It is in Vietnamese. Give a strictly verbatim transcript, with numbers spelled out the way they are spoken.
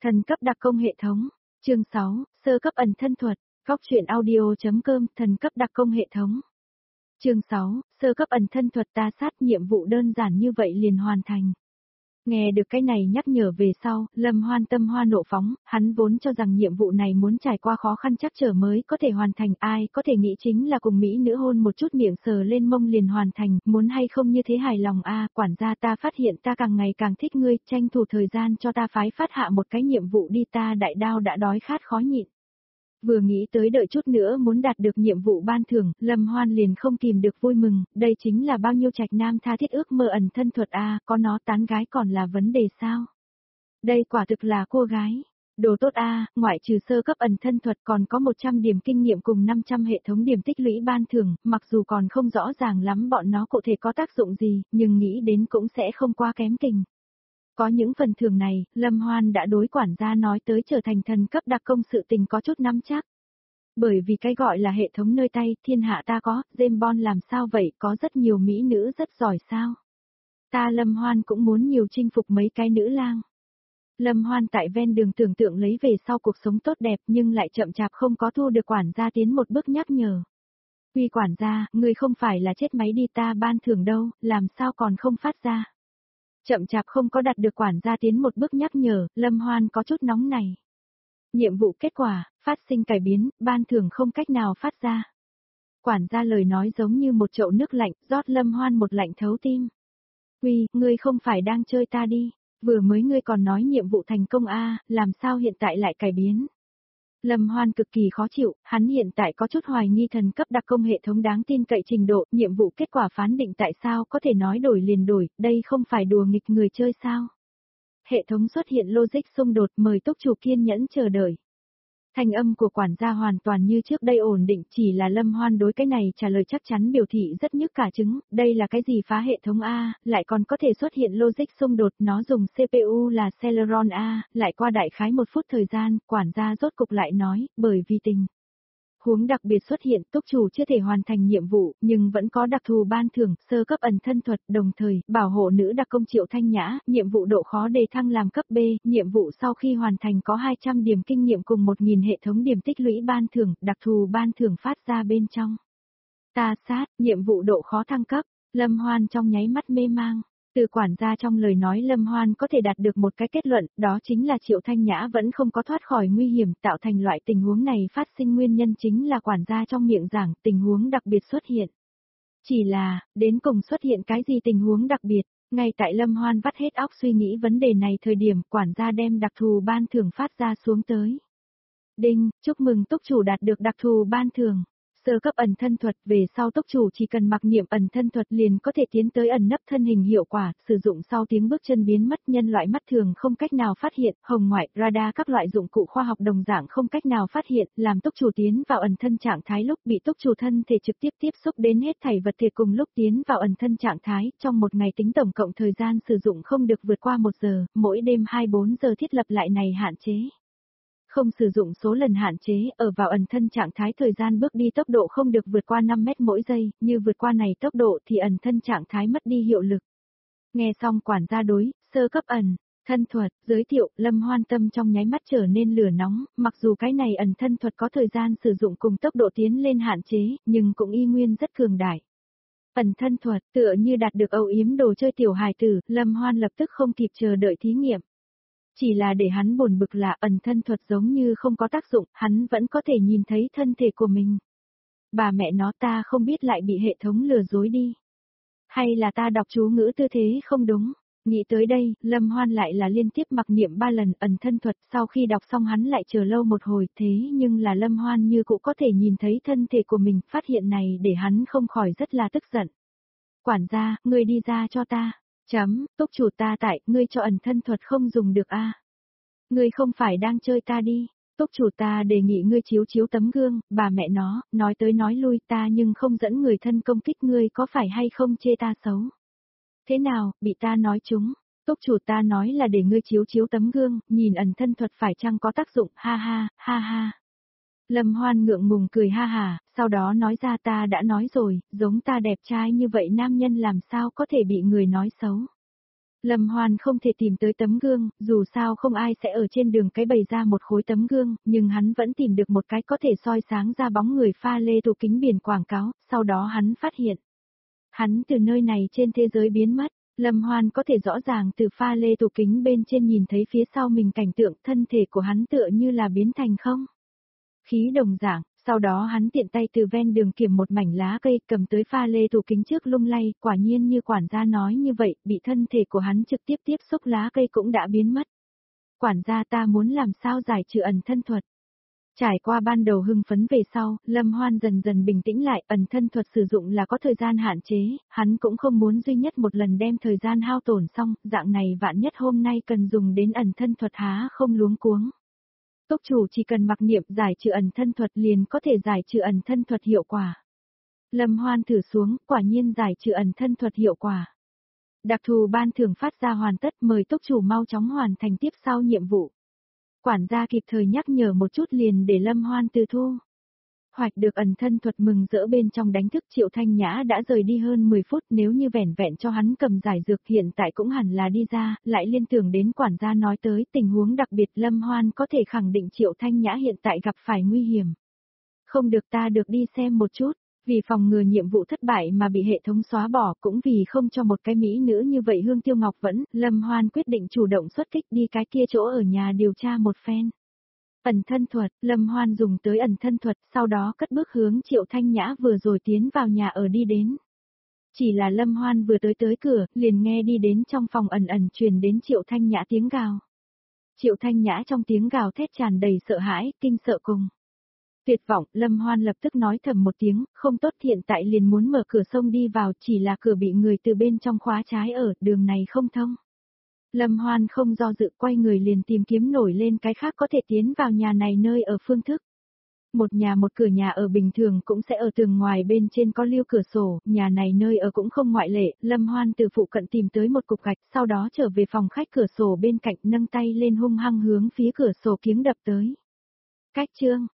Thần cấp đặc công hệ thống. Chương sáu, sơ cấp ẩn thân thuật. Góc truyện audio.com, thần cấp đặc công hệ thống. Chương sáu, sơ cấp ẩn thân thuật ta sát nhiệm vụ đơn giản như vậy liền hoàn thành. Nghe được cái này nhắc nhở về sau, Lâm Hoan tâm hoa nộ phóng, hắn vốn cho rằng nhiệm vụ này muốn trải qua khó khăn chắc trở mới có thể hoàn thành, ai có thể nghĩ chính là cùng Mỹ nữ hôn một chút miệng sờ lên mông liền hoàn thành, muốn hay không như thế hài lòng a quản gia ta phát hiện ta càng ngày càng thích ngươi, tranh thủ thời gian cho ta phái phát hạ một cái nhiệm vụ đi ta đại đao đã đói khát khó nhịn. Vừa nghĩ tới đợi chút nữa muốn đạt được nhiệm vụ ban thưởng, Lâm Hoan liền không kìm được vui mừng, đây chính là bao nhiêu trạch nam tha thiết ước mơ ẩn thân thuật a, có nó tán gái còn là vấn đề sao? Đây quả thực là cô gái. Đồ tốt a, ngoại trừ sơ cấp ẩn thân thuật còn có một trăm điểm kinh nghiệm cùng năm trăm hệ thống điểm tích lũy ban thưởng, mặc dù còn không rõ ràng lắm bọn nó cụ thể có tác dụng gì, nhưng nghĩ đến cũng sẽ không quá kém kình. Có những phần thưởng này, Lâm Hoan đã đối quản gia nói tới trở thành thần cấp đặc công sự tình có chút nắm chắc. Bởi vì cái gọi là hệ thống nơi tay, thiên hạ ta có, James Bond làm sao vậy, có rất nhiều mỹ nữ rất giỏi sao. Ta Lâm Hoan cũng muốn nhiều chinh phục mấy cái nữ lang. Lâm Hoan tại ven đường tưởng tượng lấy về sau cuộc sống tốt đẹp nhưng lại chậm chạp không có thu được quản gia tiến một bước nhắc nhở. Quy quản gia, người không phải là chết máy đi ta ban thưởng đâu, làm sao còn không phát ra. Chậm chạp không có đạt được quản gia tiến một bước nhắc nhở, Lâm Hoan có chút nóng này. Nhiệm vụ kết quả, phát sinh cải biến, ban thưởng không cách nào phát ra. Quản gia lời nói giống như một chậu nước lạnh, rót Lâm Hoan một lạnh thấu tim. Quy, ngươi không phải đang chơi ta đi, vừa mới ngươi còn nói nhiệm vụ thành công a, làm sao hiện tại lại cải biến. Lâm Hoan cực kỳ khó chịu, hắn hiện tại có chút hoài nghi thần cấp đặc công hệ thống đáng tin cậy trình độ, nhiệm vụ kết quả phán định tại sao có thể nói đổi liền đổi, đây không phải đùa nghịch người chơi sao. Hệ thống xuất hiện logic xung đột, mời túc chủ kiên nhẫn chờ đợi. Thanh âm của quản gia hoàn toàn như trước đây ổn định, chỉ là Lâm Hoan đối cái này trả lời chắc chắn biểu thị rất nhức cả trứng, đây là cái gì phá hệ thống A, lại còn có thể xuất hiện logic xung đột, nó dùng xê pê u là Celeron A, lại qua đại khái một phút thời gian, quản gia rốt cục lại nói, bởi vì tình huống đặc biệt xuất hiện, túc chủ chưa thể hoàn thành nhiệm vụ, nhưng vẫn có đặc thù ban thưởng, sơ cấp ẩn thân thuật, đồng thời, bảo hộ nữ đặc công Triệu Thanh Nhã, nhiệm vụ độ khó đề thăng làm cấp B, nhiệm vụ sau khi hoàn thành có hai trăm điểm kinh nghiệm cùng một nghìn hệ thống điểm tích lũy ban thưởng, đặc thù ban thưởng phát ra bên trong. Ta sát, nhiệm vụ độ khó thăng cấp, Lâm Hoan trong nháy mắt mê mang. Từ quản gia trong lời nói Lâm Hoan có thể đạt được một cái kết luận, đó chính là Triệu Thanh Nhã vẫn không có thoát khỏi nguy hiểm, tạo thành loại tình huống này phát sinh nguyên nhân chính là quản gia trong miệng giảng tình huống đặc biệt xuất hiện. Chỉ là, đến cùng xuất hiện cái gì tình huống đặc biệt, ngay tại Lâm Hoan vắt hết óc suy nghĩ vấn đề này thời điểm quản gia đem đặc thù ban thưởng phát ra xuống tới. Đinh, chúc mừng túc chủ đạt được đặc thù ban thưởng. Sơ cấp ẩn thân thuật, về sau túc chủ chỉ cần mặc niệm ẩn thân thuật liền có thể tiến tới ẩn nấp thân hình hiệu quả, sử dụng sau tiếng bước chân biến mất, nhân loại mắt thường không cách nào phát hiện, hồng ngoại, radar các loại dụng cụ khoa học đồng dạng không cách nào phát hiện, làm túc chủ tiến vào ẩn thân trạng thái lúc bị túc chủ thân thể trực tiếp tiếp xúc đến hết thảy vật thể cùng lúc tiến vào ẩn thân trạng thái, trong một ngày tính tổng cộng thời gian sử dụng không được vượt qua một giờ, mỗi đêm hai mươi bốn giờ thiết lập lại này hạn chế. Không sử dụng số lần hạn chế, ở vào ẩn thân trạng thái thời gian bước đi tốc độ không được vượt qua năm mét mỗi giây, như vượt qua này tốc độ thì ẩn thân trạng thái mất đi hiệu lực. Nghe xong quản gia đối, sơ cấp ẩn thân thuật, giới thiệu, Lâm Hoan tâm trong nháy mắt trở nên lửa nóng, mặc dù cái này ẩn thân thuật có thời gian sử dụng cùng tốc độ tiến lên hạn chế, nhưng cũng y nguyên rất cường đại. Ẩn thân thuật, tựa như đạt được âu yếm đồ chơi tiểu hài tử, Lâm Hoan lập tức không kịp chờ đợi thí nghiệm. Chỉ là để hắn buồn bực là ẩn thân thuật giống như không có tác dụng, hắn vẫn có thể nhìn thấy thân thể của mình. Bà mẹ nó ta không biết lại bị hệ thống lừa dối đi. Hay là ta đọc chú ngữ tư thế không đúng. Nghĩ tới đây, Lâm Hoan lại là liên tiếp mặc niệm ba lần ẩn thân thuật, sau khi đọc xong hắn lại chờ lâu một hồi, thế nhưng là Lâm Hoan như cũng có thể nhìn thấy thân thể của mình, phát hiện này để hắn không khỏi rất là tức giận. Quản gia, ngươi đi ra cho ta. Chấm, túc chủ ta tại, ngươi cho ẩn thân thuật không dùng được a. Ngươi không phải đang chơi ta đi, túc chủ ta đề nghị ngươi chiếu chiếu tấm gương, bà mẹ nó, nói tới nói lui ta nhưng không dẫn người thân công kích ngươi có phải hay không chê ta xấu. Thế nào, bị ta nói trúng, túc chủ ta nói là để ngươi chiếu chiếu tấm gương, nhìn ẩn thân thuật phải chăng có tác dụng, ha ha, ha ha. Lâm Hoan ngượng ngùng cười ha hà, sau đó nói ra ta đã nói rồi, giống ta đẹp trai như vậy nam nhân làm sao có thể bị người nói xấu. Lâm Hoan không thể tìm tới tấm gương, dù sao không ai sẽ ở trên đường cái bày ra một khối tấm gương, nhưng hắn vẫn tìm được một cái có thể soi sáng ra bóng người pha lê tủ kính biển quảng cáo, sau đó hắn phát hiện. Hắn từ nơi này trên thế giới biến mất, Lâm Hoan có thể rõ ràng từ pha lê tủ kính bên trên nhìn thấy phía sau mình cảnh tượng thân thể của hắn tựa như là biến thành không. Khí đồng dạng, sau đó hắn tiện tay từ ven đường kiểm một mảnh lá cây cầm tới pha lê tủ kính trước lung lay, quả nhiên như quản gia nói như vậy, bị thân thể của hắn trực tiếp tiếp xúc lá cây cũng đã biến mất. Quản gia ta muốn làm sao giải trừ ẩn thân thuật. Trải qua ban đầu hưng phấn về sau, Lâm Hoan dần dần bình tĩnh lại, ẩn thân thuật sử dụng là có thời gian hạn chế, hắn cũng không muốn duy nhất một lần đem thời gian hao tổn xong, dạng này vạn nhất hôm nay cần dùng đến ẩn thân thuật há không luống cuống. Túc chủ chỉ cần mặc niệm giải trừ ẩn thân thuật liền có thể giải trừ ẩn thân thuật hiệu quả. Lâm Hoan thử xuống, quả nhiên giải trừ ẩn thân thuật hiệu quả. Đặc thù ban thưởng phát ra hoàn tất, mời túc chủ mau chóng hoàn thành tiếp sau nhiệm vụ. Quản gia kịp thời nhắc nhở một chút liền để Lâm Hoan từ thu. Hoạch được ẩn thân thuật mừng rỡ bên trong đánh thức Triệu Thanh Nhã đã rời đi hơn mười phút, nếu như vẻn vẹn cho hắn cầm giải dược hiện tại cũng hẳn là đi ra, lại liên tưởng đến quản gia nói tới tình huống đặc biệt Lâm Hoan có thể khẳng định Triệu Thanh Nhã hiện tại gặp phải nguy hiểm. Không được, ta được đi xem một chút, vì phòng ngừa nhiệm vụ thất bại mà bị hệ thống xóa bỏ, cũng vì không cho một cái mỹ nữ như vậy Hương Tiêu Ngọc vẫn, Lâm Hoan quyết định chủ động xuất kích đi cái kia chỗ ở nhà điều tra một phen. Ẩn thân thuật, Lâm Hoan dùng tới ẩn thân thuật, sau đó cất bước hướng Triệu Thanh Nhã vừa rồi tiến vào nhà ở đi đến. Chỉ là Lâm Hoan vừa tới tới cửa, liền nghe đi đến trong phòng ẩn ẩn truyền đến Triệu Thanh Nhã tiếng gào. Triệu Thanh Nhã trong tiếng gào thét tràn đầy sợ hãi, kinh sợ cùng. Tuyệt vọng, Lâm Hoan lập tức nói thầm một tiếng, không tốt, hiện tại liền muốn mở cửa sông đi vào, chỉ là cửa bị người từ bên trong khóa trái ở, đường này không thông. Lâm Hoan không do dự, quay người liền tìm kiếm nổi lên cái khác có thể tiến vào nhà này nơi ở phương thức. Một nhà một cửa nhà ở bình thường cũng sẽ ở tường ngoài bên trên có lưu cửa sổ, nhà này nơi ở cũng không ngoại lệ, Lâm Hoan từ phụ cận tìm tới một cục gạch, sau đó trở về phòng khách cửa sổ bên cạnh nâng tay lên hung hăng hướng phía cửa sổ kiếng đập tới. Cách chương,